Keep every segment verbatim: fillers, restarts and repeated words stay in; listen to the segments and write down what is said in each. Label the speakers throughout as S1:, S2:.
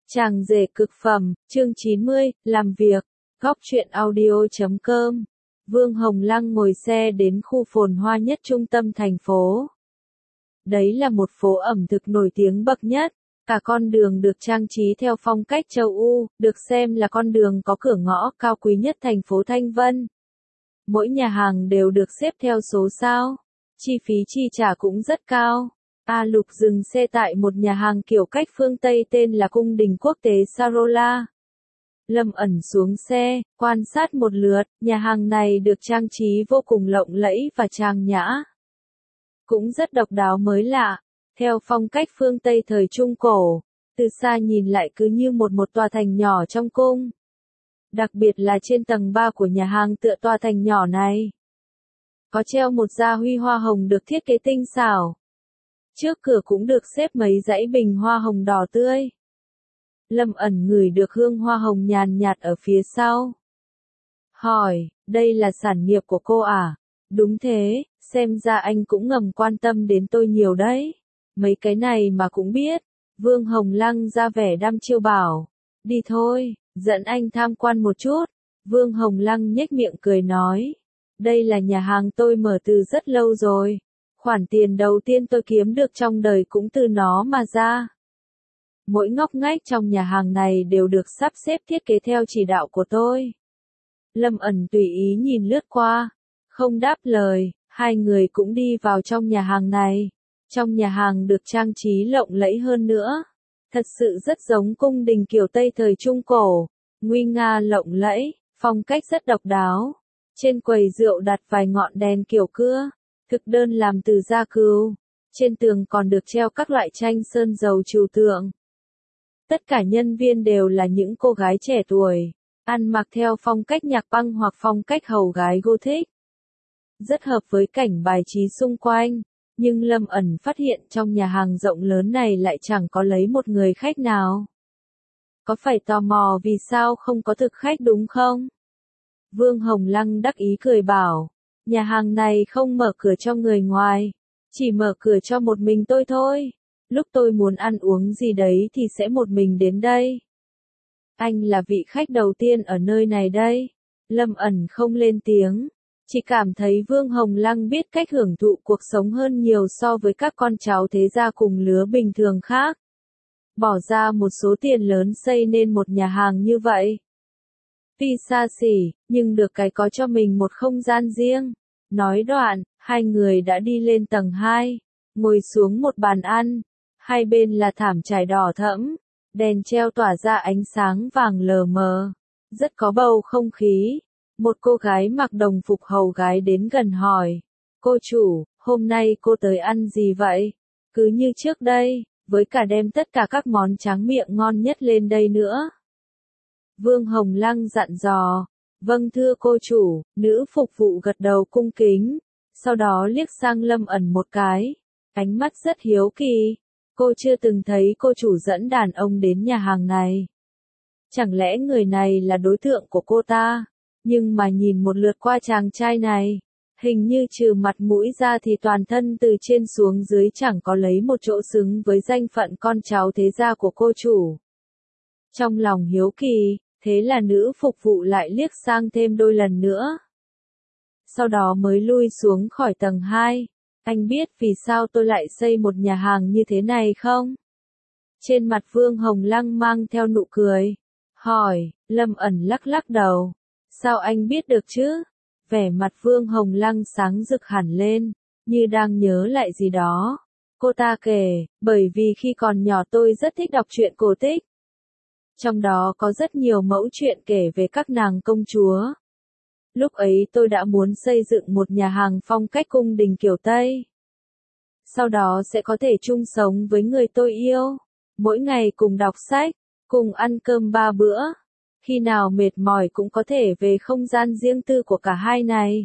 S1: Chàng rể cực phẩm, chương chín mươi, làm việc, góc truyện audio chấm com. Vương Hồng Lăng ngồi xe đến khu phồn hoa nhất trung tâm thành phố. Đấy là một phố ẩm thực nổi tiếng bậc nhất, cả con đường được trang trí theo phong cách châu Âu, được xem là con đường có cửa ngõ cao quý nhất thành phố Thanh Vân. Mỗi nhà hàng đều được xếp theo số sao, chi phí chi trả cũng rất cao. A Lục dừng xe tại một nhà hàng kiểu cách phương Tây tên là Cung đình Quốc tế Sarola. Lâm ẩn xuống xe, quan sát một lượt, nhà hàng này được trang trí vô cùng lộng lẫy và trang nhã. Cũng rất độc đáo mới lạ, theo phong cách phương Tây thời Trung Cổ, từ xa nhìn lại cứ như một một tòa thành nhỏ trong cung. Đặc biệt là trên tầng ba của nhà hàng tựa tòa thành nhỏ này, có treo một gia huy hoa hồng được thiết kế tinh xảo. Trước cửa cũng được xếp mấy dãy bình hoa hồng đỏ tươi. Lâm ẩn ngửi được hương hoa hồng nhàn nhạt ở phía sau. Hỏi, đây là sản nghiệp của cô à? Đúng thế, xem ra anh cũng ngầm quan tâm đến tôi nhiều đấy. Mấy cái này mà cũng biết. Vương Hồng Lăng ra vẻ đăm chiêu bảo. Đi thôi, dẫn anh tham quan một chút. Vương Hồng Lăng nhếch miệng cười nói. Đây là nhà hàng tôi mở từ rất lâu rồi. Khoản tiền đầu tiên tôi kiếm được trong đời cũng từ nó mà ra. Mỗi ngóc ngách trong nhà hàng này đều được sắp xếp thiết kế theo chỉ đạo của tôi. Lâm ẩn tùy ý nhìn lướt qua, không đáp lời, hai người cũng đi vào trong nhà hàng này. Trong nhà hàng được trang trí lộng lẫy hơn nữa. Thật sự rất giống cung đình kiểu Tây thời Trung Cổ, nguy nga lộng lẫy, phong cách rất độc đáo. Trên quầy rượu đặt vài ngọn đèn kiểu cưa, thực đơn làm từ da cừu. Trên tường còn được treo các loại tranh sơn dầu trừu tượng. Tất cả nhân viên đều là những cô gái trẻ tuổi, ăn mặc theo phong cách nhạc băng hoặc phong cách hầu gái Gothic. Rất hợp với cảnh bài trí xung quanh, nhưng Lâm ẩn phát hiện trong nhà hàng rộng lớn này lại chẳng có lấy một người khách nào. Có phải tò mò vì sao không có thực khách đúng không? Vương Hồng Lăng đắc ý cười bảo. Nhà hàng này không mở cửa cho người ngoài, chỉ mở cửa cho một mình tôi thôi. Lúc tôi muốn ăn uống gì đấy thì sẽ một mình đến đây. Anh là vị khách đầu tiên ở nơi này đây. Lâm ẩn không lên tiếng, chỉ cảm thấy Vương Hồng Lăng biết cách hưởng thụ cuộc sống hơn nhiều so với các con cháu thế gia cùng lứa bình thường khác. Bỏ ra một số tiền lớn xây nên một nhà hàng như vậy. Tuy xa xỉ, nhưng được cái có cho mình một không gian riêng. Nói đoạn, hai người đã đi lên tầng hai, ngồi xuống một bàn ăn. Hai bên là thảm trải đỏ thẫm, đèn treo tỏa ra ánh sáng vàng lờ mờ, rất có bầu không khí. Một cô gái mặc đồng phục hầu gái đến gần hỏi, cô chủ, hôm nay cô tới ăn gì vậy? Cứ như trước đây, với cả đem tất cả các món tráng miệng ngon nhất lên đây nữa. Vương Hồng Lăng dặn dò, vâng thưa cô chủ, nữ phục vụ gật đầu cung kính, sau đó liếc sang Lâm ẩn một cái, ánh mắt rất hiếu kỳ. Cô chưa từng thấy cô chủ dẫn đàn ông đến nhà hàng này. Chẳng lẽ người này là đối tượng của cô ta? Nhưng mà nhìn một lượt qua chàng trai này, hình như trừ mặt mũi ra thì toàn thân từ trên xuống dưới chẳng có lấy một chỗ xứng với danh phận con cháu thế gia của cô chủ. Trong lòng hiếu kỳ, thế là nữ phục vụ lại liếc sang thêm đôi lần nữa. Sau đó mới lui xuống khỏi tầng hai. Anh biết vì sao tôi lại xây một nhà hàng như thế này không? Trên mặt Vương Hồng Lăng mang theo nụ cười. Hỏi, Lâm ẩn lắc lắc đầu. Sao anh biết được chứ? Vẻ mặt Vương Hồng Lăng sáng rực hẳn lên, như đang nhớ lại gì đó. Cô ta kể, bởi vì khi còn nhỏ tôi rất thích đọc truyện cổ tích. Trong đó có rất nhiều mẫu chuyện kể về các nàng công chúa. Lúc ấy tôi đã muốn xây dựng một nhà hàng phong cách cung đình kiểu Tây. Sau đó sẽ có thể chung sống với người tôi yêu. Mỗi ngày cùng đọc sách, cùng ăn cơm ba bữa. Khi nào mệt mỏi cũng có thể về không gian riêng tư của cả hai này.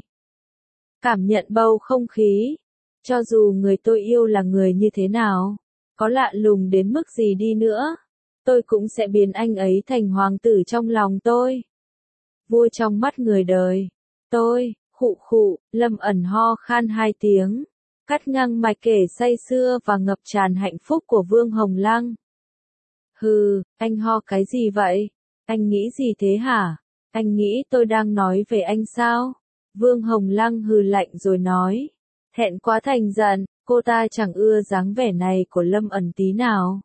S1: Cảm nhận bầu không khí. Cho dù người tôi yêu là người như thế nào, có lạ lùng đến mức gì đi nữa, tôi cũng sẽ biến anh ấy thành hoàng tử trong lòng tôi. Vua trong mắt người đời. Tôi, khụ khụ, Lâm ẩn ho khan hai tiếng, cắt ngang mạch kể say sưa và ngập tràn hạnh phúc của Vương Hồng Lăng. Hừ, anh ho cái gì vậy? Anh nghĩ gì thế hả? Anh nghĩ tôi đang nói về anh sao? Vương Hồng Lăng hừ lạnh rồi nói. Thẹn quá thành giận, cô ta chẳng ưa dáng vẻ này của Lâm ẩn tí nào.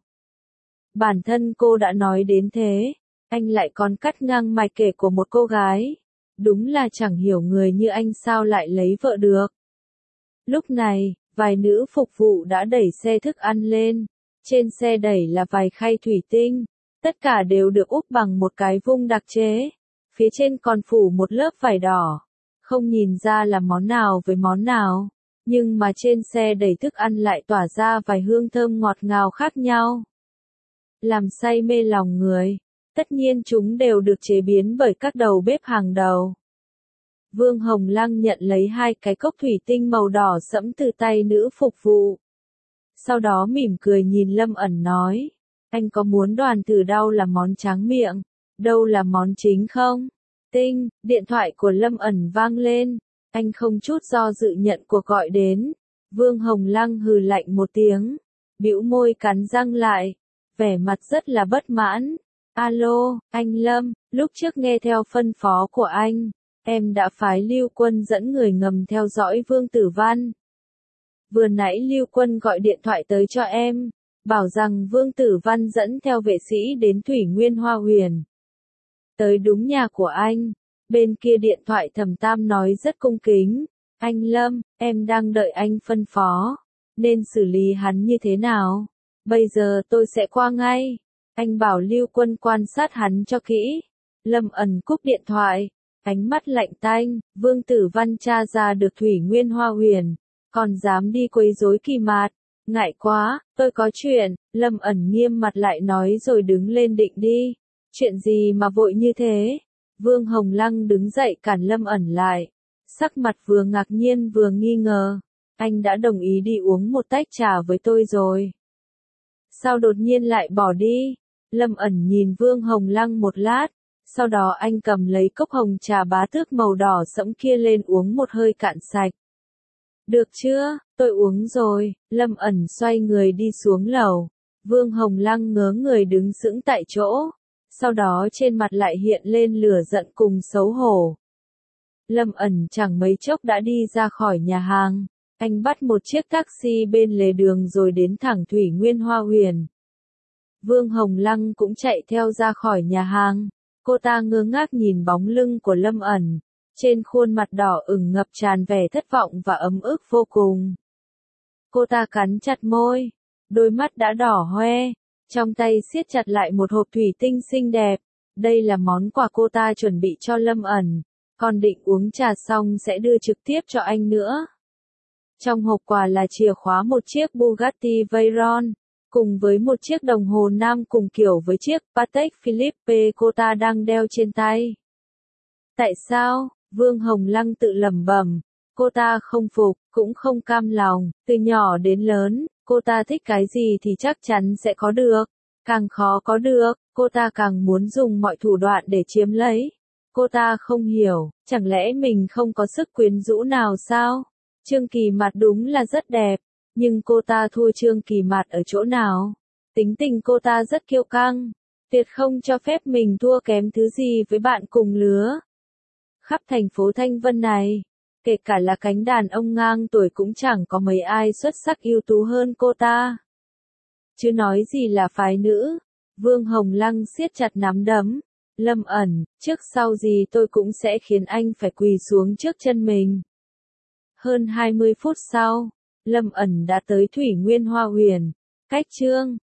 S1: Bản thân cô đã nói đến thế, anh lại còn cắt ngang mạch kể của một cô gái. Đúng là chẳng hiểu người như anh sao lại lấy vợ được. Lúc này, vài nữ phục vụ đã đẩy xe thức ăn lên. Trên xe đẩy là vài khay thủy tinh. Tất cả đều được úp bằng một cái vung đặc chế. Phía trên còn phủ một lớp vải đỏ. Không nhìn ra là món nào với món nào. Nhưng mà trên xe đẩy thức ăn lại tỏa ra vài hương thơm ngọt ngào khác nhau. Làm say mê lòng người. Tất nhiên chúng đều được chế biến bởi các đầu bếp hàng đầu. Vương Hồng Lăng nhận lấy hai cái cốc thủy tinh màu đỏ sẫm từ tay nữ phục vụ. Sau đó mỉm cười nhìn Lâm ẩn nói. Anh có muốn đoàn thử đâu là món tráng miệng, đâu là món chính không? Tinh, điện thoại của Lâm ẩn vang lên. Anh không chút do dự nhận cuộc gọi đến. Vương Hồng Lăng hừ lạnh một tiếng. Bĩu môi cắn răng lại. Vẻ mặt rất là bất mãn. Alo, anh Lâm, lúc trước nghe theo phân phó của anh, em đã phái Lưu Quân dẫn người ngầm theo dõi Vương Tử Văn. Vừa nãy Lưu Quân gọi điện thoại tới cho em, bảo rằng Vương Tử Văn dẫn theo vệ sĩ đến Thủy Nguyên Hoa Huyền. Tới đúng nhà của anh, bên kia điện thoại Thẩm Tam nói rất cung kính. Anh Lâm, em đang đợi anh phân phó, nên xử lý hắn như thế nào? Bây giờ tôi sẽ qua ngay. Anh bảo Lưu Quân quan sát hắn cho kỹ. Lâm ẩn cúp điện thoại. Ánh mắt lạnh tanh, Vương Tử Văn tra ra được Thủy Nguyên Hoa Huyền. Còn dám đi quấy rối Kỳ Mạt. Ngại quá, tôi có chuyện. Lâm ẩn nghiêm mặt lại nói rồi đứng lên định đi. Chuyện gì mà vội như thế? Vương Hồng Lăng đứng dậy cản Lâm ẩn lại. Sắc mặt vừa ngạc nhiên vừa nghi ngờ. Anh đã đồng ý đi uống một tách trà với tôi rồi. Sao đột nhiên lại bỏ đi? Lâm ẩn nhìn Vương Hồng Lăng một lát. Sau đó anh cầm lấy cốc hồng trà bá tước màu đỏ sẫm kia lên uống một hơi cạn sạch. Được chưa, tôi uống rồi. Lâm ẩn xoay người đi xuống lầu. Vương Hồng Lăng ngớ người đứng sững tại chỗ. Sau đó trên mặt lại hiện lên lửa giận cùng xấu hổ. Lâm ẩn chẳng mấy chốc đã đi ra khỏi nhà hàng. Anh bắt một chiếc taxi bên lề đường rồi đến thẳng Thủy Nguyên Hoa Huyền. Vương Hồng Lăng cũng chạy theo ra khỏi nhà hàng. Cô ta ngơ ngác nhìn bóng lưng của Lâm ẩn. Trên khuôn mặt đỏ ửng ngập tràn vẻ thất vọng và ấm ức vô cùng. Cô ta cắn chặt môi. Đôi mắt đã đỏ hoe. Trong tay siết chặt lại một hộp thủy tinh xinh đẹp. Đây là món quà cô ta chuẩn bị cho Lâm ẩn. Còn định uống trà xong sẽ đưa trực tiếp cho anh nữa. Trong hộp quà là chìa khóa một chiếc Bugatti Veyron, cùng với một chiếc đồng hồ nam cùng kiểu với chiếc Patek Philippe cô ta đang đeo trên tay. Tại sao? Vương Hồng Lăng tự lẩm bẩm. Cô ta không phục, cũng không cam lòng. Từ nhỏ đến lớn, cô ta thích cái gì thì chắc chắn sẽ có được. Càng khó có được, cô ta càng muốn dùng mọi thủ đoạn để chiếm lấy. Cô ta không hiểu, chẳng lẽ mình không có sức quyến rũ nào sao? Trương Kỳ Mạt đúng là rất đẹp, nhưng cô ta thua Trương Kỳ Mạt ở chỗ nào? Tính tình cô ta rất kiêu căng, tuyệt không cho phép mình thua kém thứ gì với bạn cùng lứa. Khắp thành phố Thanh Vân này, kể cả là cánh đàn ông ngang tuổi cũng chẳng có mấy ai xuất sắc ưu tú hơn cô ta. Chứ nói gì là phái nữ. Vương Hồng Lăng siết chặt nắm đấm. Lâm ẩn, trước sau gì tôi cũng sẽ khiến anh phải quỳ xuống trước chân mình. Hơn hai mươi phút sau, Lâm ẩn đã tới Thủy Nguyên Hoa Huyền. Cách Trương